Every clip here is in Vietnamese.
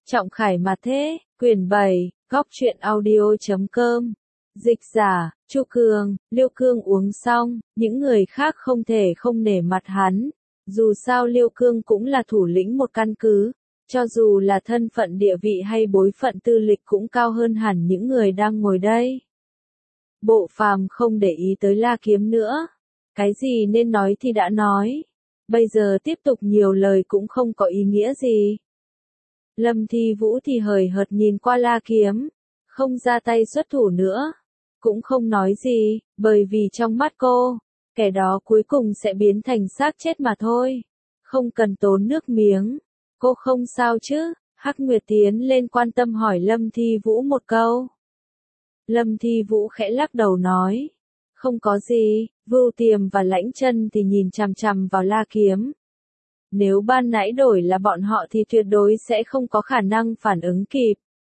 Trọng Khải mà thế, quyển 7, góc truyện audio.com. Dịch giả, Chu Cường, Liêu Cương uống xong, những người khác không thể không nể mặt hắn. Dù sao Liêu Cương cũng là thủ lĩnh một căn cứ, cho dù là thân phận địa vị hay bối phận tư lịch cũng cao hơn hẳn những người đang ngồi đây. Bộ Phàm không để ý tới La Kiếm nữa. Cái gì nên nói thì đã nói. Bây giờ tiếp tục nhiều lời cũng không có ý nghĩa gì. Lâm Thi Vũ thì hời hợt nhìn qua La Kiếm, không ra tay xuất thủ nữa. Cũng không nói gì, bởi vì trong mắt cô, kẻ đó cuối cùng sẽ biến thành xác chết mà thôi. Không cần tốn nước miếng. Cô không sao chứ? Hắc Nguyệt tiến lên quan tâm hỏi Lâm Thi Vũ một câu. Lâm Thi Vũ khẽ lắc đầu nói. Không có gì, Vưu Tiềm và Lãnh Chân thì nhìn chằm chằm vào La Kiếm. Nếu ban nãy đổi là bọn họ thì tuyệt đối sẽ không có khả năng phản ứng kịp.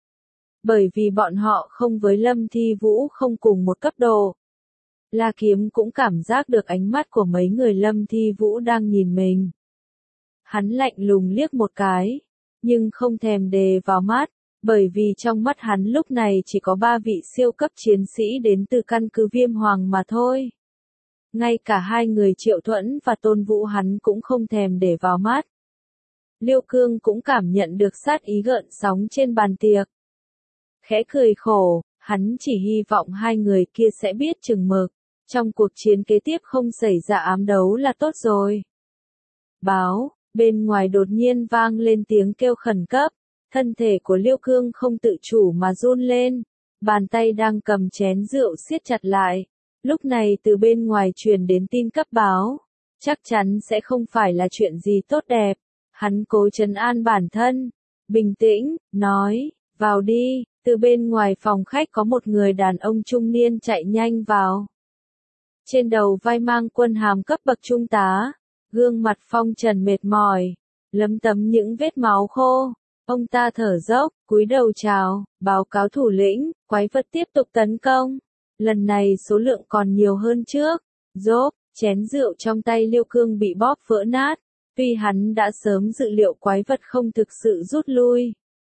Bởi vì bọn họ không với Lâm Thi Vũ không cùng một cấp độ. La Kiếm cũng cảm giác được ánh mắt của mấy người Lâm Thi Vũ đang nhìn mình. Hắn lạnh lùng liếc một cái, nhưng không thèm đề vào mắt, bởi vì trong mắt hắn lúc này chỉ có 3 vị siêu cấp chiến sĩ đến từ căn cứ Viêm Hoàng mà thôi. Ngay cả hai người Triệu Thuẫn và Tôn Vũ hắn cũng không thèm để vào mắt. Liêu Cương cũng cảm nhận được sát ý gợn sóng trên bàn tiệc. Khẽ cười khổ, hắn chỉ hy vọng hai người kia sẽ biết chừng mực, trong cuộc chiến kế tiếp không xảy ra ám đấu là tốt rồi. Báo, bên ngoài đột nhiên vang lên tiếng kêu khẩn cấp, thân thể của Liêu Cương không tự chủ mà run lên, bàn tay đang cầm chén rượu siết chặt lại. Lúc này từ bên ngoài truyền đến tin cấp báo, chắc chắn sẽ không phải là chuyện gì tốt đẹp. Hắn cố trấn an bản thân, bình tĩnh, nói, vào đi. Từ bên ngoài phòng khách có một người đàn ông trung niên chạy nhanh vào. Trên đầu vai mang quân hàm cấp bậc trung tá, gương mặt phong trần mệt mỏi, lấm tấm những vết máu khô. Ông ta thở dốc, cúi đầu chào, báo cáo thủ lĩnh, quái vật tiếp tục tấn công. Lần này số lượng còn nhiều hơn trước. Rốp, chén rượu trong tay Liêu Cương bị bóp vỡ nát. Tuy hắn đã sớm dự liệu quái vật không thực sự rút lui,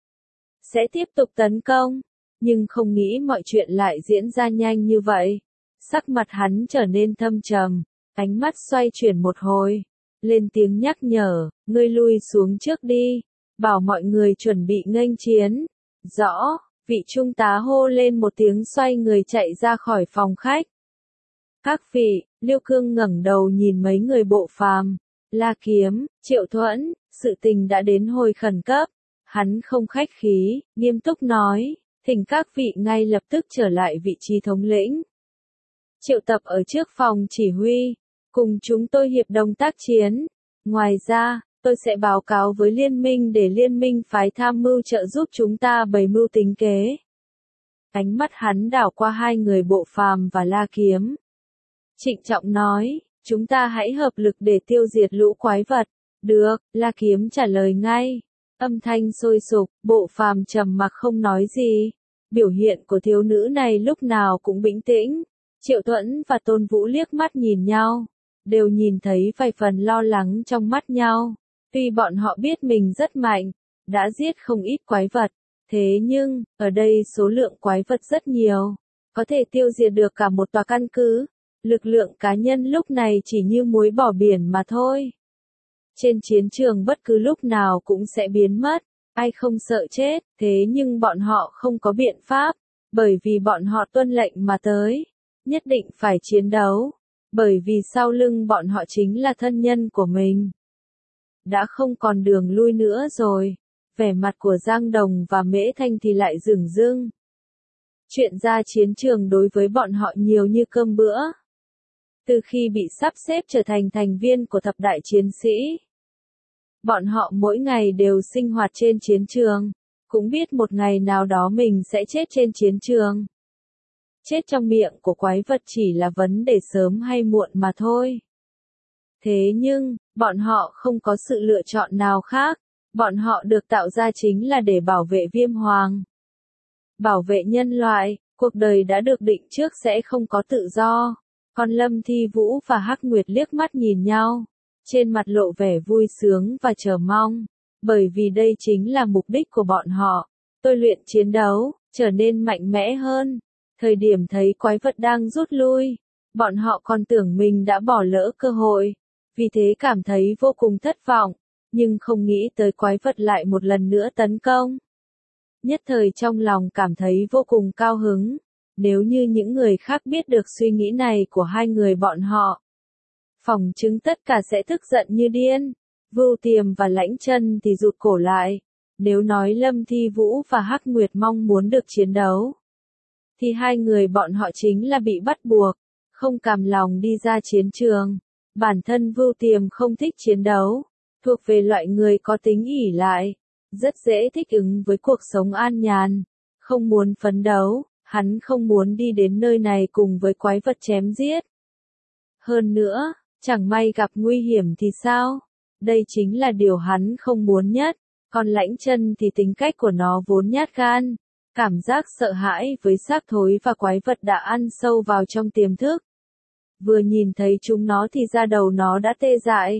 sẽ tiếp tục tấn công, nhưng không nghĩ mọi chuyện lại diễn ra nhanh như vậy. Sắc mặt hắn trở nên thâm trầm, ánh mắt xoay chuyển một hồi, lên tiếng nhắc nhở, ngươi lui xuống trước đi, bảo mọi người chuẩn bị nghênh chiến. Rõ, vị trung tá hô lên một tiếng xoay người chạy ra khỏi phòng khách. Các vị, Liêu Cương ngẩng đầu nhìn mấy người Bộ Phàm, La Kiếm, Triệu Thuẫn, sự tình đã đến hồi khẩn cấp. Hắn không khách khí, nghiêm túc nói, thỉnh các vị ngay lập tức trở lại vị trí thống lĩnh. Triệu tập ở trước phòng chỉ huy, cùng chúng tôi hiệp đồng tác chiến. Ngoài ra, tôi sẽ báo cáo với liên minh để liên minh phái tham mưu trợ giúp chúng ta bày mưu tính kế. Ánh mắt hắn đảo qua hai người Bộ Phàm và La Kiếm. Trịnh trọng nói, chúng ta hãy hợp lực để tiêu diệt lũ quái vật. Được, La Kiếm trả lời ngay. Âm thanh sôi sục, Bộ Phàm trầm mặc không nói gì. Biểu hiện của thiếu nữ này lúc nào cũng bình tĩnh. Triệu Thuẫn và Tôn Vũ liếc mắt nhìn nhau, đều nhìn thấy vài phần lo lắng trong mắt nhau. Tuy bọn họ biết mình rất mạnh, đã giết không ít quái vật, thế nhưng, ở đây số lượng quái vật rất nhiều, có thể tiêu diệt được cả một tòa căn cứ. Lực lượng cá nhân lúc này chỉ như muối bỏ biển mà thôi. Trên chiến trường bất cứ lúc nào cũng sẽ biến mất, ai không sợ chết, thế nhưng bọn họ không có biện pháp, bởi vì bọn họ tuân lệnh mà tới, nhất định phải chiến đấu, bởi vì sau lưng bọn họ chính là thân nhân của mình. Đã không còn đường lui nữa rồi, vẻ mặt của Giang Đồng và Mễ Thanh thì lại dửng dưng. Chuyện ra chiến trường đối với bọn họ nhiều như cơm bữa. Từ khi bị sắp xếp trở thành thành viên của thập đại chiến sĩ, bọn họ mỗi ngày đều sinh hoạt trên chiến trường, cũng biết một ngày nào đó mình sẽ chết trên chiến trường. Chết trong miệng của quái vật chỉ là vấn đề sớm hay muộn mà thôi. Thế nhưng, bọn họ không có sự lựa chọn nào khác, bọn họ được tạo ra chính là để bảo vệ Viêm Hoàng. Bảo vệ nhân loại, cuộc đời đã được định trước sẽ không có tự do. Còn Lâm Thi Vũ và Hắc Nguyệt liếc mắt nhìn nhau, trên mặt lộ vẻ vui sướng và chờ mong. bởi vì đây chính là mục đích của bọn họ. Tôi luyện chiến đấu, trở nên mạnh mẽ hơn. Thời điểm thấy quái vật đang rút lui, bọn họ còn tưởng mình đã bỏ lỡ cơ hội, vì thế cảm thấy vô cùng thất vọng, nhưng không nghĩ tới quái vật lại một lần nữa tấn công. Nhất thời trong lòng cảm thấy vô cùng cao hứng, nếu như những người khác biết được suy nghĩ này của hai người bọn họ, phỏng chứng tất cả sẽ tức giận như điên. Vưu Tiềm và Lãnh Chân thì rụt cổ lại, nếu nói Lâm Thi Vũ và Hắc Nguyệt mong muốn được chiến đấu, thì hai người bọn họ chính là bị bắt buộc, không cam lòng đi ra chiến trường. Bản thân Vưu Tiềm không thích chiến đấu, thuộc về loại người có tính ỷ lại, rất dễ thích ứng với cuộc sống an nhàn, không muốn phấn đấu, hắn không muốn đi đến nơi này cùng với quái vật chém giết. Hơn nữa, chẳng may gặp nguy hiểm thì sao? Đây chính là điều hắn không muốn nhất, còn Lãnh Chân thì tính cách của nó vốn nhát gan, cảm giác sợ hãi với xác thối và quái vật đã ăn sâu vào trong tiềm thức. Vừa nhìn thấy chúng nó thì da đầu nó đã tê dại.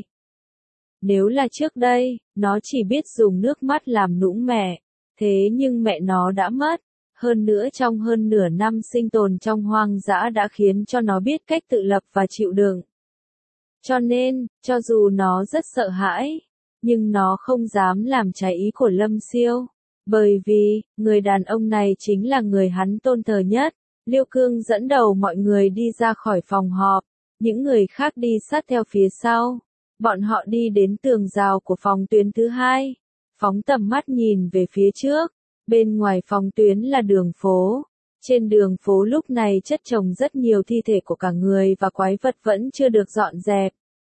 Nếu là trước đây, nó chỉ biết dùng nước mắt làm nũng mẹ, thế nhưng mẹ nó đã mất. Hơn nữa trong hơn nửa năm sinh tồn trong hoang dã đã khiến cho nó biết cách tự lập và chịu đựng. Cho nên, cho dù nó rất sợ hãi, nhưng nó không dám làm trái ý của Lâm Siêu. Bởi vì, người đàn ông này chính là người hắn tôn thờ nhất. Liêu Cương dẫn đầu mọi người đi ra khỏi phòng họp, những người khác đi sát theo phía sau. Bọn họ đi đến tường rào của phòng tuyến thứ hai, phóng tầm mắt nhìn về phía trước. Bên ngoài phòng tuyến là đường phố. Trên đường phố lúc này chất chồng rất nhiều thi thể của cả người và quái vật vẫn chưa được dọn dẹp.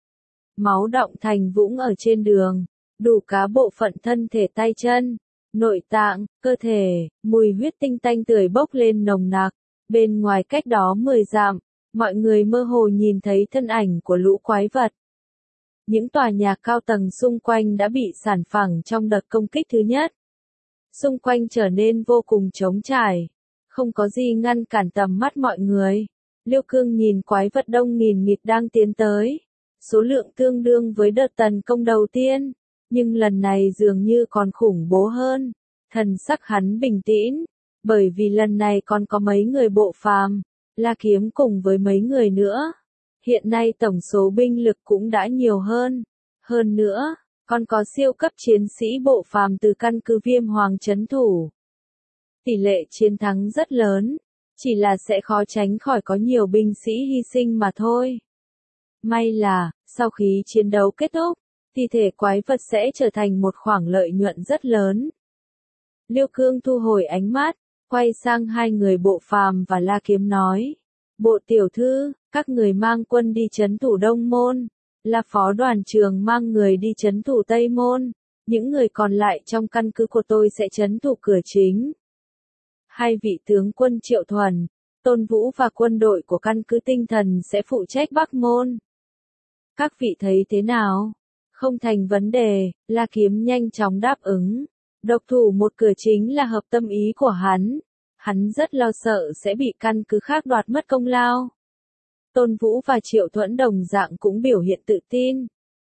Máu đọng thành vũng ở trên đường, đủ cả bộ phận thân thể tay chân, nội tạng, cơ thể, mùi huyết tinh tanh tưởi bốc lên nồng nặc. Bên ngoài cách đó 10 dặm, mọi người mơ hồ nhìn thấy thân ảnh của lũ quái vật. Những tòa nhà cao tầng xung quanh đã bị sàn phẳng trong đợt công kích thứ nhất. Xung quanh trở nên vô cùng trống trải, không có gì ngăn cản tầm mắt mọi người. Liêu Cương nhìn quái vật đông nghìn nghịt đang tiến tới, số lượng tương đương với đợt tấn công đầu tiên, nhưng lần này dường như còn khủng bố hơn. Thần sắc hắn bình tĩnh, bởi vì lần này còn có mấy người bộ phàm, La Kiếm cùng với mấy người nữa. Hiện nay tổng số binh lực cũng đã nhiều hơn. Hơn nữa, còn có siêu cấp chiến sĩ bộ phàm từ căn cứ Viêm Hoàng trấn thủ. Tỷ lệ chiến thắng rất lớn, chỉ là sẽ khó tránh khỏi có nhiều binh sĩ hy sinh mà thôi. May là, sau khi chiến đấu kết thúc, thi thể quái vật sẽ trở thành một khoản lợi nhuận rất lớn. Liêu Cương thu hồi ánh mắt, quay sang hai người bộ phàm và La Kiếm nói. Bộ tiểu thư, các người mang quân đi trấn thủ Đông Môn, là phó đoàn trưởng mang người đi trấn thủ Tây Môn, những người còn lại trong căn cứ của tôi sẽ trấn thủ cửa chính. Hai vị tướng quân Triệu Thuần, Tôn Vũ và quân đội của căn cứ tinh thần sẽ phụ trách Bắc Môn. Các vị thấy thế nào? Không thành vấn đề, La Kiếm nhanh chóng đáp ứng. Độc thủ một cửa chính là hợp tâm ý của hắn. Hắn rất lo sợ sẽ bị căn cứ khác đoạt mất công lao. Tôn Vũ và Triệu Thuẫn đồng dạng cũng biểu hiện tự tin.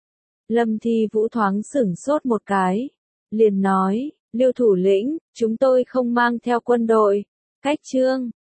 Lâm Thi Vũ thoáng sửng sốt một cái, liền nói, Liêu thủ lĩnh, chúng tôi không mang theo quân đội. Cách trương,